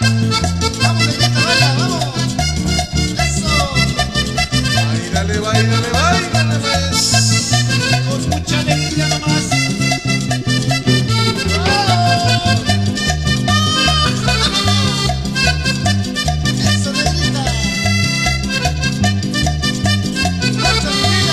Vamos, negrita, baila, vamos. Eso. Báilale, báilale, báilale, pues. Con mucha alegría nomás. Eso, negrita. Fuerza, negrita.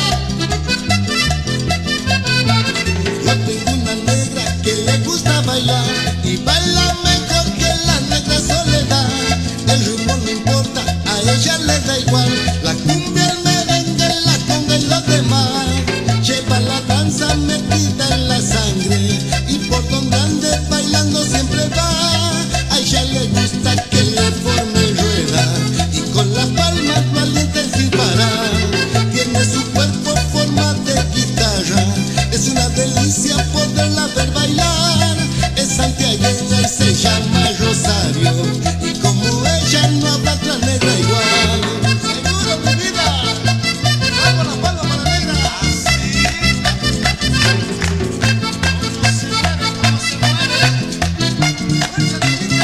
Yo tengo una negra que le gusta bailar y baila mejor que la negra Soledad. El ritmo no importa, a ella le da igual. La cumbia, el merengue, la conga y los demás. Lleva la danza metida en la sangre y por donde ande bailando siempre va. A ella le gusta que le forme rueda y con las palmas valientes sin parar. Tiene su cuerpo forma de guitarra, es una delicia poderla ver bailar. Es santiagueña y se llama Rosario, y como ella no habrá otra negra igual. Seguro, mi vida. Vamos la palma para la negra. ¿Cómo se mueve? ¿Cómo se mueve? Fuerza, negrita.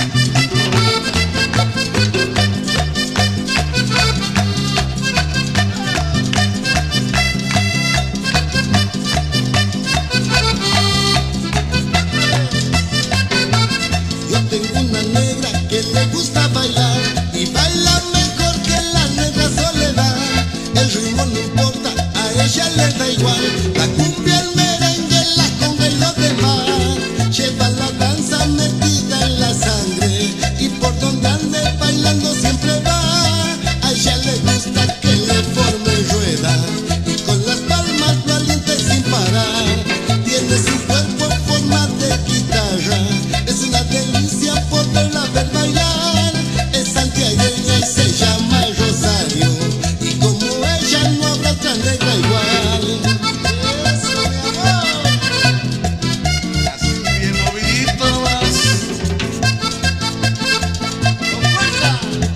Yo tengo una negra que le gusta bailar y baila mejor que la negra Soledad. El ritmo no importa, a ella le da igual. La cumbia, el merengue, la conga y los demás. Lleva la danza metida en la sangre y por donde ande bailando siempre va. A ella le gusta que le forme rueda y con las palmas valientes sin parar. Tiene su cuerpo forma de guitarra, es una delicia poderla ver bailar. Es santiagueña y se llama Rosario, y como ella no habrá otra negra igual. Eso, mi amor. Así bien movidito nomás. Con fuerza.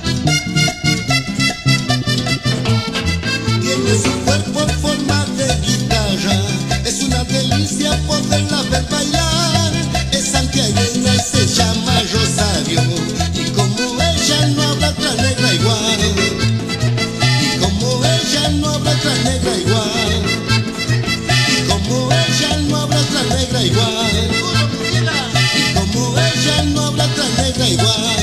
Tiene su cuerpo en forma de guitarra, es una delicia poderla ver bailar. Es santiagueña y se llama Rosario, y como ella no habrá otra negra igual. Y como ella no habrá otra negra igual. Y como ella no habrá otra negra igual. Seguro, mi vida. Y como ella no habrá otra negra igual.